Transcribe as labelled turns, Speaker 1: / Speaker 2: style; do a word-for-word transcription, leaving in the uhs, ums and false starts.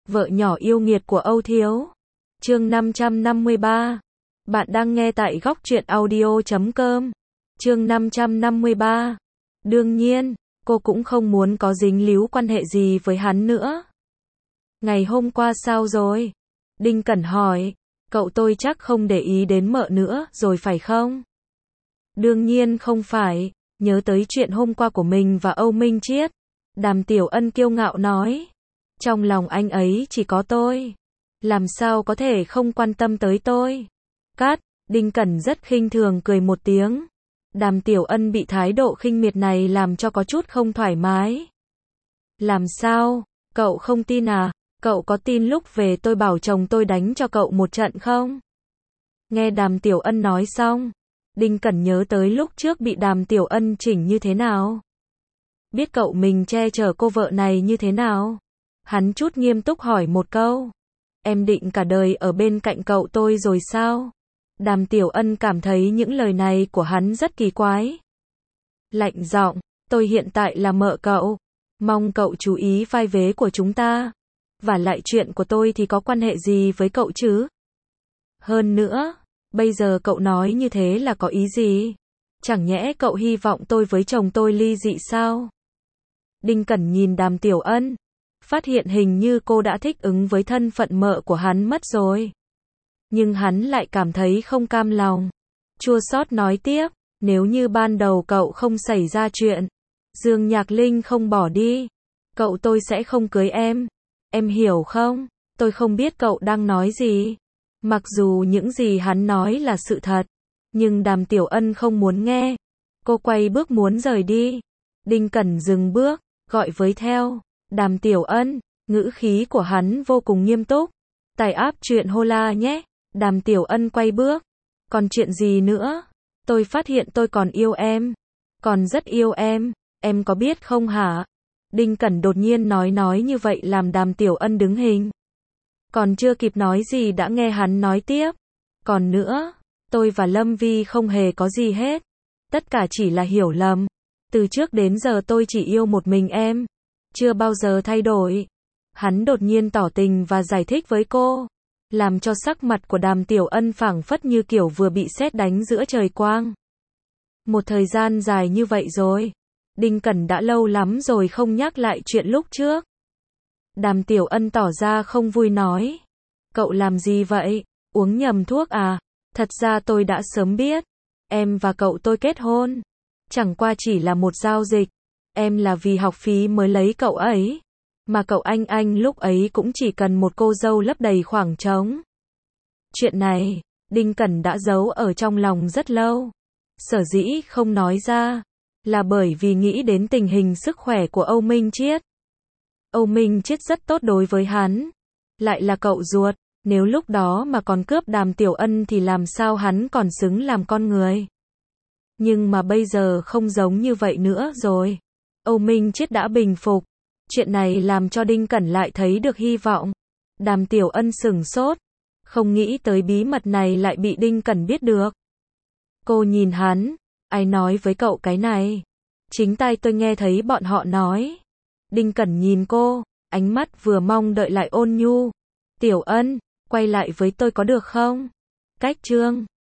Speaker 1: Vợ nhỏ yêu nghiệt của Âu Thiếu. Chương năm trăm năm mươi ba. Bạn đang nghe tại góc truyện audio chấm com. Chương năm trăm năm mươi ba. Đương nhiên, cô cũng không muốn có dính líu quan hệ gì với hắn nữa. Ngày hôm qua sao rồi? Đinh Cẩn hỏi. Cậu tôi chắc không để ý đến mợ nữa rồi phải không? Đương nhiên không phải. Nhớ tới chuyện hôm qua của mình và Âu Minh Chiết. Đàm Tiểu Ân kiêu ngạo nói. Trong lòng anh ấy chỉ có tôi. Làm sao có thể không quan tâm tới tôi? Cát, Đinh Cẩn rất khinh thường cười một tiếng. Đàm Tiểu Ân bị thái độ khinh miệt này làm cho có chút không thoải mái. Làm sao? Cậu không tin à? Cậu có tin lúc về tôi bảo chồng tôi đánh cho cậu một trận không? Nghe Đàm Tiểu Ân nói xong, Đinh Cẩn nhớ tới lúc trước bị Đàm Tiểu Ân chỉnh như thế nào. Biết cậu mình che chở cô vợ này như thế nào. Hắn chút nghiêm túc hỏi một câu. Em định cả đời ở bên cạnh cậu tôi rồi sao? Đàm Tiểu Ân cảm thấy những lời này của hắn rất kỳ quái. Lạnh giọng, tôi hiện tại là mợ cậu. Mong cậu chú ý vai vế của chúng ta. Và lại chuyện của tôi thì có quan hệ gì với cậu chứ? Hơn nữa, bây giờ cậu nói như thế là có ý gì? Chẳng nhẽ cậu hy vọng tôi với chồng tôi ly dị sao? Đinh Cẩn nhìn Đàm Tiểu Ân, phát hiện hình như cô đã thích ứng với thân phận mợ của hắn mất rồi. Nhưng hắn lại cảm thấy không cam lòng. Chua xót nói tiếp, nếu như ban đầu cậu không xảy ra chuyện, Dương Nhạc Linh không bỏ đi, cậu tôi sẽ không cưới em. Em hiểu không? Tôi không biết cậu đang nói gì. Mặc dù những gì hắn nói là sự thật, nhưng Đàm Tiểu Ân không muốn nghe. Cô quay bước muốn rời đi. Đinh Cẩn dừng bước, gọi với theo. Đàm Tiểu Ân, ngữ khí của hắn vô cùng nghiêm túc. Tải app chuyện Hola nhé. Đàm Tiểu Ân quay bước. Còn chuyện gì nữa? Tôi phát hiện tôi còn yêu em. Còn rất yêu em. Em có biết không hả? Đinh Cẩn đột nhiên nói nói như vậy làm Đàm Tiểu Ân đứng hình. Còn chưa kịp nói gì đã nghe hắn nói tiếp. Còn nữa, tôi và Lâm Vi không hề có gì hết. Tất cả chỉ là hiểu lầm. Từ trước đến giờ tôi chỉ yêu một mình em. Chưa bao giờ thay đổi. Hắn đột nhiên tỏ tình và giải thích với cô. Làm cho sắc mặt của Đàm Tiểu Ân phảng phất như kiểu vừa bị sét đánh giữa trời quang. Một thời gian dài như vậy rồi. Đinh Cẩn đã lâu lắm rồi không nhắc lại chuyện lúc trước. Đàm Tiểu Ân tỏ ra không vui nói. Cậu làm gì vậy? Uống nhầm thuốc à? Thật ra tôi đã sớm biết. Em và cậu tôi kết hôn. Chẳng qua chỉ là một giao dịch. Em là vì học phí mới lấy cậu ấy. Mà cậu anh anh lúc ấy cũng chỉ cần một cô dâu lấp đầy khoảng trống. Chuyện này, Đinh Cẩn đã giấu ở trong lòng rất lâu. Sở dĩ không nói ra, là bởi vì nghĩ đến tình hình sức khỏe của Âu Minh Chiết. Âu Minh Chiết rất tốt đối với hắn. Lại là cậu ruột, nếu lúc đó mà còn cướp Đàm Tiểu Ân thì làm sao hắn còn xứng làm con người. Nhưng mà bây giờ không giống như vậy nữa rồi. Âu Minh Chiết đã bình phục. Chuyện này làm cho Đinh Cẩn lại thấy được hy vọng. Đàm Tiểu Ân sửng sốt. Không nghĩ tới bí mật này lại bị Đinh Cẩn biết được. Cô nhìn hắn. Ai nói với cậu cái này? Chính tai tôi nghe thấy bọn họ nói. Đinh Cẩn nhìn cô. Ánh mắt vừa mong đợi lại ôn nhu. Tiểu Ân, quay lại với tôi có được không? Cách chương